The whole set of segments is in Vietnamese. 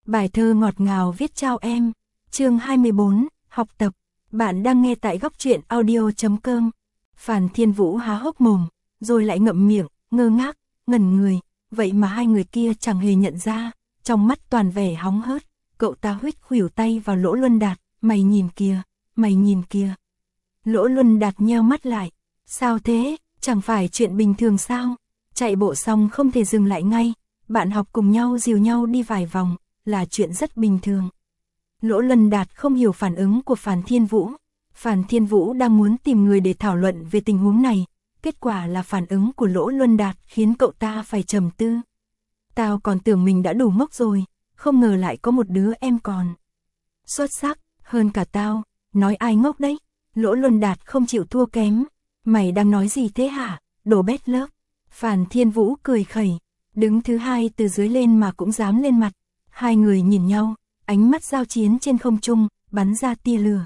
Bài thơ ngọt ngào viết chào em. Chương 24, học tập. Bạn đang nghe tại góc truyện audio.com. Phàn Thiên Vũ há hốc mồm, rồi lại ngậm miệng, ngơ ngác, ngẩn người. Vậy mà hai người kia chẳng hề nhận ra, trong mắt toàn vẻ hóng hớt. Cậu ta huých khuỷu tay vào Lỗ Luân Đạt, mày nhìn kìa, mày nhìn kìa. Lỗ Luân Đạt nheo mắt lại. Sao thế, chẳng phải chuyện bình thường sao? Chạy bộ xong không thể dừng lại ngay, bạn học cùng nhau dìu nhau đi vài vòng, là chuyện rất bình thường. Lỗ Luân Đạt không hiểu phản ứng của Phàn Thiên Vũ. Phàn Thiên Vũ đang muốn tìm người để thảo luận về tình huống này, kết quả là phản ứng của Lỗ Luân Đạt khiến cậu ta phải trầm tư. Tao còn tưởng mình đã đủ ngốc rồi, không ngờ lại có một đứa em còn xuất sắc hơn cả tao. Nói ai ngốc đấy? Lỗ Luân Đạt không chịu thua kém. Mày đang nói gì thế hả, đồ bét lớp? Phàn Thiên Vũ cười khẩy, đứng thứ hai từ dưới lên mà cũng dám lên mặt. Hai người nhìn nhau, ánh mắt giao chiến trên không trung, bắn ra tia lửa.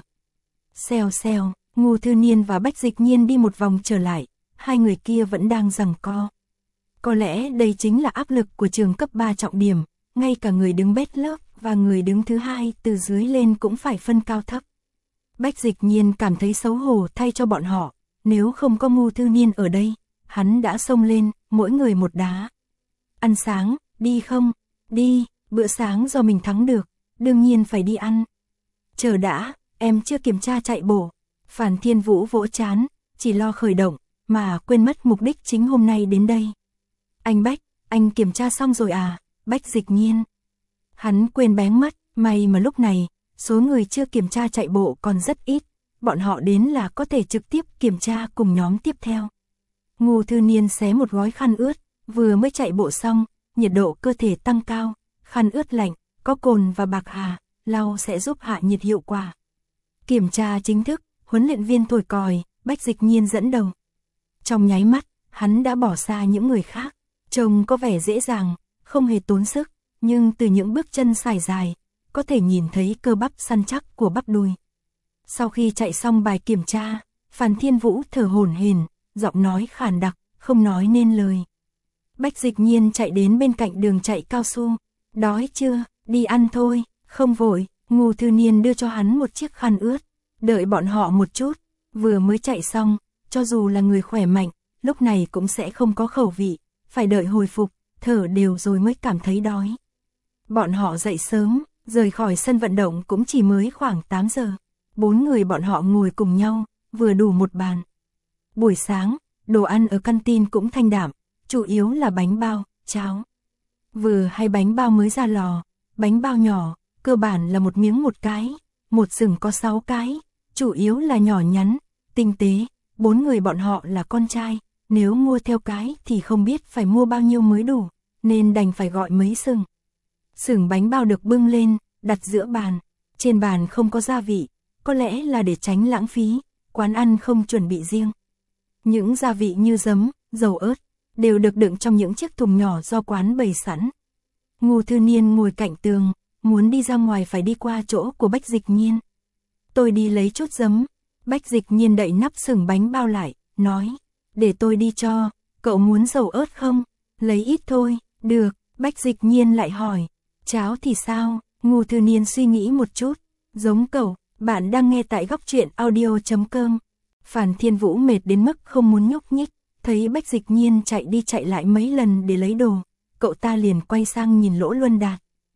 Xèo xèo, Ngô Thư Niên và Bách Dịch Nhiên đi một vòng trở lại, hai người kia vẫn đang giằng co. Có lẽ đây chính là áp lực của trường cấp 3 trọng điểm, ngay cả người đứng bét lớp và người đứng thứ hai từ dưới lên cũng phải phân cao thấp. Bách Dịch Nhiên cảm thấy xấu hổ thay cho bọn họ, nếu không có Ngô Thư Niên ở đây, hắn đã xông lên, mỗi người một đá. Ăn sáng, đi không? Đi, bữa sáng do mình thắng được, đương nhiên phải đi ăn. Chờ đã, em chưa kiểm tra chạy bộ. Phàn Thiên Vũ vỗ trán, chỉ lo khởi động, mà quên mất mục đích chính hôm nay đến đây. Anh Bách, anh kiểm tra xong rồi à? Bách Dịch Nhiên. Hắn quên bén mất, may mà lúc này, số người chưa kiểm tra chạy bộ còn rất ít, bọn họ đến là có thể trực tiếp kiểm tra cùng nhóm tiếp theo. Ngô Thư Niên xé một gói khăn ướt, vừa mới chạy bộ xong, nhiệt độ cơ thể tăng cao, khăn ướt lạnh, có cồn và bạc hà, lau sẽ giúp hạ nhiệt hiệu quả. Kiểm tra chính thức, huấn luyện viên thổi còi, Bách Dịch Nhiên dẫn đầu. Trong nháy mắt, hắn đã bỏ xa những người khác, trông có vẻ dễ dàng, không hề tốn sức, nhưng từ những bước chân sải dài, có thể nhìn thấy cơ bắp săn chắc của bắp đùi. Sau khi chạy xong bài kiểm tra, Phàn Thiên Vũ thở hổn hển, giọng nói khàn đặc, không nói nên lời. Bách Dịch Nhiên chạy đến bên cạnh đường chạy cao su. Đói chưa, đi ăn thôi, không vội. Ngô Thư Niên đưa cho hắn một chiếc khăn ướt, đợi bọn họ một chút. Vừa mới chạy xong, cho dù là người khỏe mạnh, lúc này cũng sẽ không có khẩu vị, phải đợi hồi phục, thở đều rồi mới cảm thấy đói. Bọn họ dậy sớm, rời khỏi sân vận động cũng chỉ mới khoảng 8 giờ. 4 người bọn họ ngồi cùng nhau, vừa đủ một bàn. Buổi sáng, đồ ăn ở canteen cũng thanh đạm, chủ yếu là bánh bao, cháo. Vừa hay bánh bao mới ra lò, bánh bao nhỏ, cơ bản là một miếng một cái, một sừng có 6 cái, chủ yếu là nhỏ nhắn, tinh tế. 4 người bọn họ là con trai, nếu mua theo cái thì không biết phải mua bao nhiêu mới đủ, nên đành phải gọi mấy sừng. Sừng bánh bao được bưng lên, đặt giữa bàn, trên bàn không có gia vị, có lẽ là để tránh lãng phí, quán ăn không chuẩn bị riêng. Những gia vị như giấm, dầu ớt, đều được đựng trong những chiếc thùng nhỏ do quán bày sẵn. Ngô Thư Niên ngồi cạnh tường, muốn đi ra ngoài phải đi qua chỗ của Bách Dịch Nhiên. Tôi đi lấy chút giấm. Bách Dịch Nhiên đậy nắp sừng bánh bao lại, nói, để tôi đi cho, cậu muốn dầu ớt không? Lấy ít thôi, được. Bách Dịch Nhiên lại hỏi, cháo thì sao? Ngô Thư Niên suy nghĩ một chút, giống cậu. Bạn đang nghe tại góc truyện audio.com. Phàn Thiên Vũ mệt đến mức không muốn nhúc nhích, thấy Bách Dịch Nhiên chạy đi chạy lại mấy lần để lấy đồ, cậu ta liền quay sang nhìn Lỗ Luân Đạt.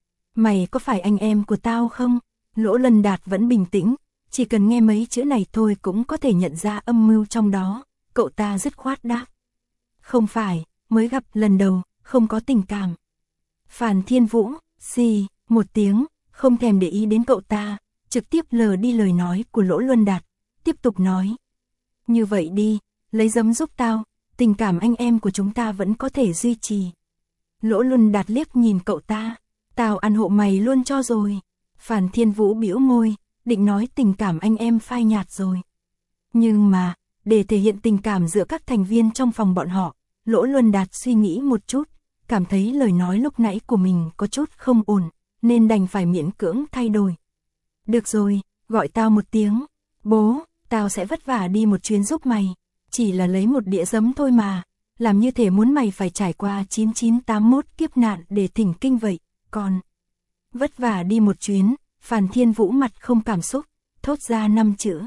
Mày có phải anh em của tao không? Lỗ Luân Đạt vẫn bình tĩnh, chỉ cần nghe mấy chữ này thôi cũng có thể nhận ra âm mưu trong đó, cậu ta dứt khoát đáp. Không phải, mới gặp lần đầu, không có tình cảm. Phàn Thiên Vũ, xì, một tiếng, không thèm để ý đến cậu ta, trực tiếp lờ đi lời nói của Lỗ Luân Đạt, tiếp tục nói. Như vậy đi, lấy giấm giúp tao, tình cảm anh em của chúng ta vẫn có thể duy trì. Lỗ Luân Đạt liếc nhìn cậu ta, tao ăn hộ mày luôn cho rồi. Phàn Thiên Vũ bĩu môi, định nói tình cảm anh em phai nhạt rồi. Nhưng mà, để thể hiện tình cảm giữa các thành viên trong phòng bọn họ, Lỗ Luân Đạt suy nghĩ một chút, cảm thấy lời nói lúc nãy của mình có chút không ổn, nên đành phải miễn cưỡng thay đổi. Được rồi, gọi tao một tiếng. Bố, tao sẽ vất vả đi một chuyến giúp mày. Chỉ là lấy một đĩa giấm thôi mà. Làm như thể muốn mày phải trải qua 9981 kiếp nạn để thỉnh kinh vậy. Còn Vất vả đi một chuyến, Phàn Thiên Vũ mặt không cảm xúc, thốt ra 5 chữ.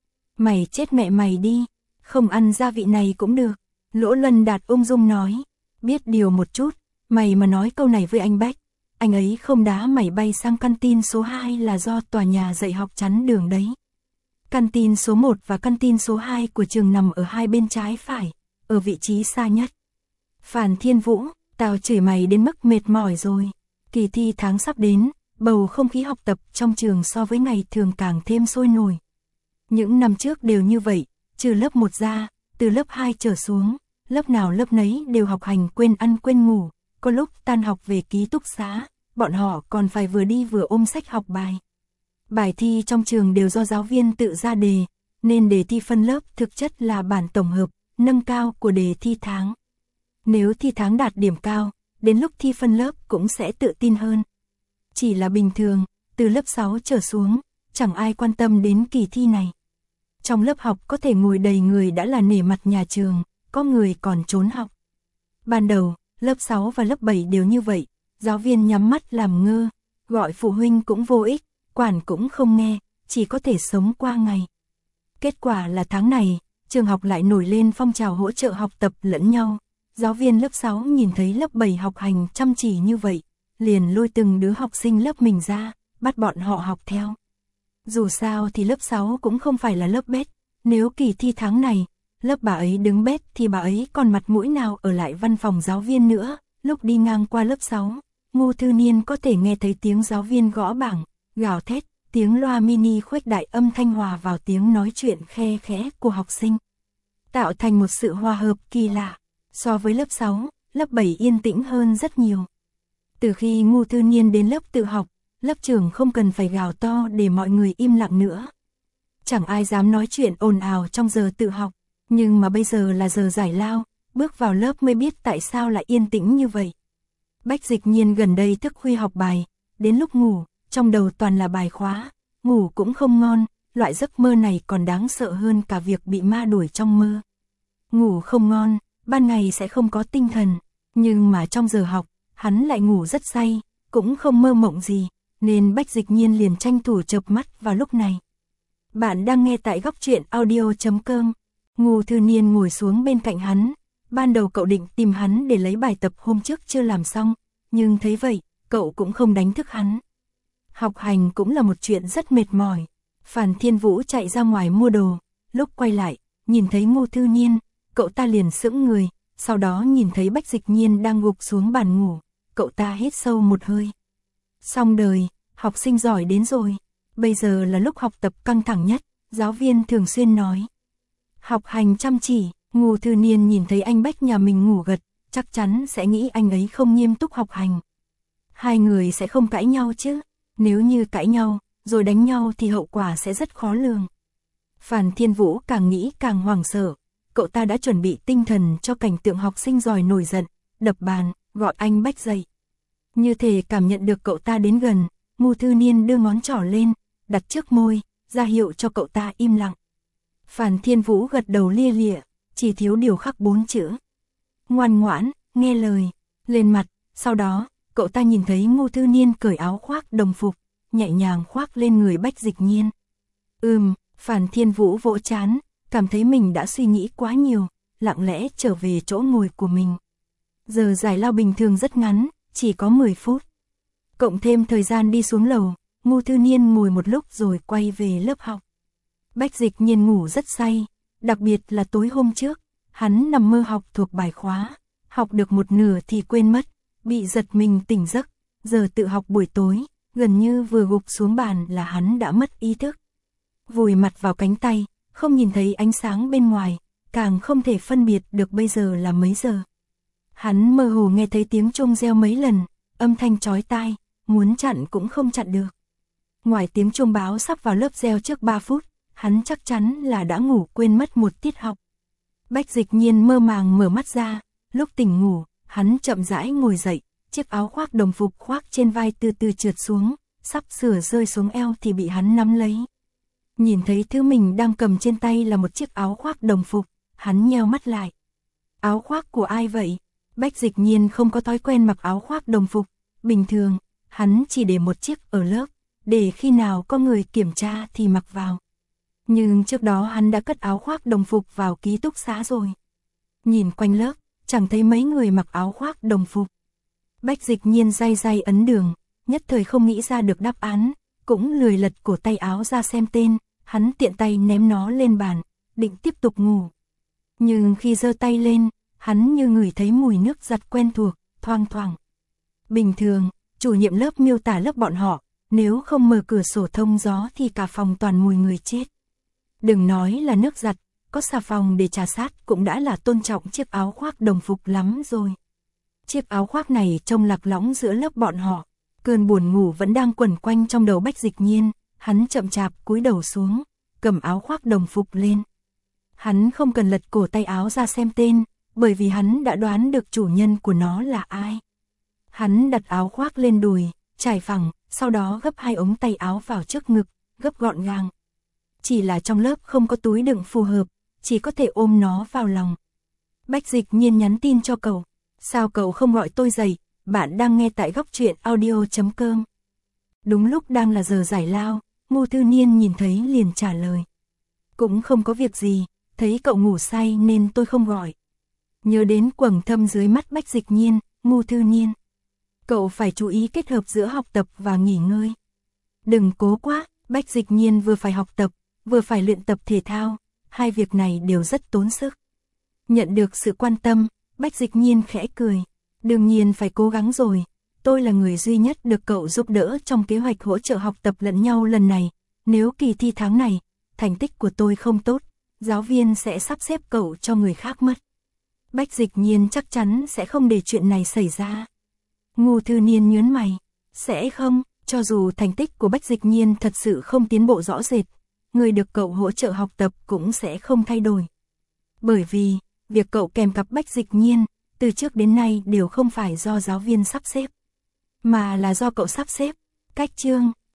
Mày chết mẹ mày đi, không ăn gia vị này cũng được. Lỗ Luân Đạt ung dung nói, biết điều một chút, mày mà nói câu này với anh Bách, anh ấy không đá mày bay sang căn tin số 2 là do tòa nhà dạy học chắn đường đấy. Căn tin số 1 và căn tin số 2 của trường nằm ở hai bên trái phải, ở vị trí xa nhất. Phàn Thiên Vũ, tao chửi mày đến mức mệt mỏi rồi. Kỳ thi tháng sắp đến, bầu không khí học tập trong trường so với ngày thường càng thêm sôi nổi. Những năm trước đều như vậy, trừ lớp 1 ra, từ lớp 2 trở xuống, lớp nào lớp nấy đều học hành quên ăn quên ngủ, có lúc tan học về ký túc xá, bọn họ còn phải vừa đi vừa ôm sách học bài. Bài thi trong trường đều do giáo viên tự ra đề, nên đề thi phân lớp thực chất là bản tổng hợp, nâng cao của đề thi tháng. Nếu thi tháng đạt điểm cao, đến lúc thi phân lớp cũng sẽ tự tin hơn. Chỉ là bình thường, từ lớp 6 trở xuống, chẳng ai quan tâm đến kỳ thi này. Trong lớp học có thể ngồi đầy người đã là nể mặt nhà trường, có người còn trốn học. Ban đầu, lớp 6 và lớp 7 đều như vậy, giáo viên nhắm mắt làm ngơ, gọi phụ huynh cũng vô ích, quản cũng không nghe, chỉ có thể sống qua ngày. Kết quả là tháng này, trường học lại nổi lên phong trào hỗ trợ học tập lẫn nhau. Giáo viên lớp 6 nhìn thấy lớp 7 học hành chăm chỉ như vậy, liền lôi từng đứa học sinh lớp mình ra, bắt bọn họ học theo. Dù sao thì lớp 6 cũng không phải là lớp bét, nếu kỳ thi tháng này, lớp bà ấy đứng bét thì bà ấy còn mặt mũi nào ở lại văn phòng giáo viên nữa. Lúc đi ngang qua lớp 6, Ngô Thư Niên có thể nghe thấy tiếng giáo viên gõ bảng, gào thét, tiếng loa mini khuếch đại âm thanh hòa vào tiếng nói chuyện khe khẽ của học sinh, tạo thành một sự hòa hợp kỳ lạ. So với lớp 6, lớp 7 yên tĩnh hơn rất nhiều. Từ khi Ngô Thư Niên đến lớp tự học, lớp trưởng không cần phải gào to để mọi người im lặng nữa. Chẳng ai dám nói chuyện ồn ào trong giờ tự học, nhưng mà bây giờ là giờ giải lao, bước vào lớp mới biết tại sao lại yên tĩnh như vậy. Bách Dịch Nhiên gần đây thức khuya học bài, đến lúc ngủ, trong đầu toàn là bài khóa, ngủ cũng không ngon, loại giấc mơ này còn đáng sợ hơn cả việc bị ma đuổi trong mơ. Ngủ không ngon, ban ngày sẽ không có tinh thần, nhưng mà trong giờ học, hắn lại ngủ rất say, cũng không mơ mộng gì, nên Bách Dịch Nhiên liền tranh thủ chợp mắt vào lúc này. Bạn đang nghe tại góc truyện audio.com. Ngô Thư Niên ngồi xuống bên cạnh hắn, ban đầu cậu định tìm hắn để lấy bài tập hôm trước chưa làm xong, nhưng thấy vậy, cậu cũng không đánh thức hắn. Học hành cũng là một chuyện rất mệt mỏi. Phàn Thiên Vũ chạy ra ngoài mua đồ, lúc quay lại, nhìn thấy Ngô Thư Niên, cậu ta liền sững người, sau đó nhìn thấy Bách Dịch Nhiên đang gục xuống bàn ngủ, cậu ta hít sâu một hơi. Xong đời, học sinh giỏi đến rồi, bây giờ là lúc học tập căng thẳng nhất, giáo viên thường xuyên nói. Học hành chăm chỉ, Ngô Thư Niên nhìn thấy anh Bách nhà mình ngủ gật, chắc chắn sẽ nghĩ anh ấy không nghiêm túc học hành. Hai người sẽ không cãi nhau chứ, nếu như cãi nhau, rồi đánh nhau thì hậu quả sẽ rất khó lường. Phàn Thiên Vũ càng nghĩ càng hoảng sợ, cậu ta đã chuẩn bị tinh thần cho cảnh tượng học sinh giỏi nổi giận, đập bàn, gọi anh Bách dậy. Như thể cảm nhận được cậu ta đến gần, Ngô Thư Niên đưa ngón trỏ lên, đặt trước môi, ra hiệu cho cậu ta im lặng. Phàn Thiên Vũ gật đầu lia lịa, chỉ thiếu điều khắc 4 chữ. Ngoan ngoãn, nghe lời, lên mặt, sau đó, cậu ta nhìn thấy Ngô Thư Niên cởi áo khoác đồng phục, nhẹ nhàng khoác lên người Bách Dịch Nhiên. Phàn Thiên Vũ vỗ trán, cảm thấy mình đã suy nghĩ quá nhiều, lặng lẽ trở về chỗ ngồi của mình. Giờ giải lao bình thường rất ngắn, chỉ có 10 phút. Cộng thêm thời gian đi xuống lầu, Ngô Thư Niên ngồi một lúc rồi quay về lớp học. Bách Dịch Nhiên ngủ rất say, đặc biệt là tối hôm trước, hắn nằm mơ học thuộc bài khóa, học được một nửa thì quên mất, bị giật mình tỉnh giấc, giờ tự học buổi tối, gần như vừa gục xuống bàn là hắn đã mất ý thức. Vùi mặt vào cánh tay, không nhìn thấy ánh sáng bên ngoài, càng không thể phân biệt được bây giờ là mấy giờ. Hắn mơ hồ nghe thấy tiếng chuông reo mấy lần, âm thanh chói tai, muốn chặn cũng không chặn được. Ngoài tiếng chuông báo sắp vào lớp reo trước 3 phút, hắn chắc chắn là đã ngủ quên mất một tiết học. Bách Dịch Nhiên mơ màng mở mắt ra, lúc tỉnh ngủ, hắn chậm rãi ngồi dậy, chiếc áo khoác đồng phục khoác trên vai từ từ trượt xuống, sắp sửa rơi xuống eo thì bị hắn nắm lấy. Nhìn thấy thứ mình đang cầm trên tay là một chiếc áo khoác đồng phục, hắn nheo mắt lại. Áo khoác của ai vậy? Bách Dịch Nhiên không có thói quen mặc áo khoác đồng phục, bình thường, hắn chỉ để một chiếc ở lớp, để khi nào có người kiểm tra thì mặc vào. Nhưng trước đó hắn đã cất áo khoác đồng phục vào ký túc xá rồi. Nhìn quanh lớp, chẳng thấy mấy người mặc áo khoác đồng phục. Bách Dịch Nhiên day day ấn đường, nhất thời không nghĩ ra được đáp án, cũng lười lật cổ tay áo ra xem tên, hắn tiện tay ném nó lên bàn, định tiếp tục ngủ. Nhưng khi giơ tay lên, hắn như ngửi thấy mùi nước giặt quen thuộc, thoang thoảng. Bình thường, chủ nhiệm lớp miêu tả lớp bọn họ, nếu không mở cửa sổ thông gió thì cả phòng toàn mùi người chết. Đừng nói là nước giặt, có xà phòng để trà sát cũng đã là tôn trọng chiếc áo khoác đồng phục lắm rồi. Chiếc áo khoác này trông lạc lõng giữa lớp bọn họ, cơn buồn ngủ vẫn đang quẩn quanh trong đầu Bách Dịch Nhiên, hắn chậm chạp cúi đầu xuống, cầm áo khoác đồng phục lên. Hắn không cần lật cổ tay áo ra xem tên, bởi vì hắn đã đoán được chủ nhân của nó là ai. Hắn đặt áo khoác lên đùi, trải phẳng, sau đó gấp hai ống tay áo vào trước ngực, gấp gọn gàng. Chỉ là trong lớp không có túi đựng phù hợp, chỉ có thể ôm nó vào lòng. Bách Dịch Nhiên nhắn tin cho cậu. Sao cậu không gọi tôi dậy, bạn đang nghe tại góc truyện audio.com. Đúng lúc đang là giờ giải lao, Ngô Thư Niên nhìn thấy liền trả lời. Cũng không có việc gì, thấy cậu ngủ say nên tôi không gọi. Nhớ đến quầng thâm dưới mắt Bách Dịch Nhiên, Ngô Thư Niên. Cậu phải chú ý kết hợp giữa học tập và nghỉ ngơi. Đừng cố quá, Bách Dịch Nhiên vừa phải học tập, vừa phải luyện tập thể thao, hai việc này đều rất tốn sức. Nhận được sự quan tâm, Bách Dịch Nhiên khẽ cười. Đương nhiên phải cố gắng rồi, tôi là người duy nhất được cậu giúp đỡ trong kế hoạch hỗ trợ học tập lẫn nhau lần này. Nếu kỳ thi tháng này, thành tích của tôi không tốt, giáo viên sẽ sắp xếp cậu cho người khác mất. Bách Dịch Nhiên chắc chắn sẽ không để chuyện này xảy ra. Ngô Thư Niên nhớn mày. Sẽ không, cho dù thành tích của Bách Dịch Nhiên thật sự không tiến bộ rõ rệt, người được cậu hỗ trợ học tập cũng sẽ không thay đổi. Bởi vì, việc cậu kèm cặp Bách Dịch Nhiên, từ trước đến nay đều không phải do giáo viên sắp xếp, mà là do cậu sắp xếp. Cách chương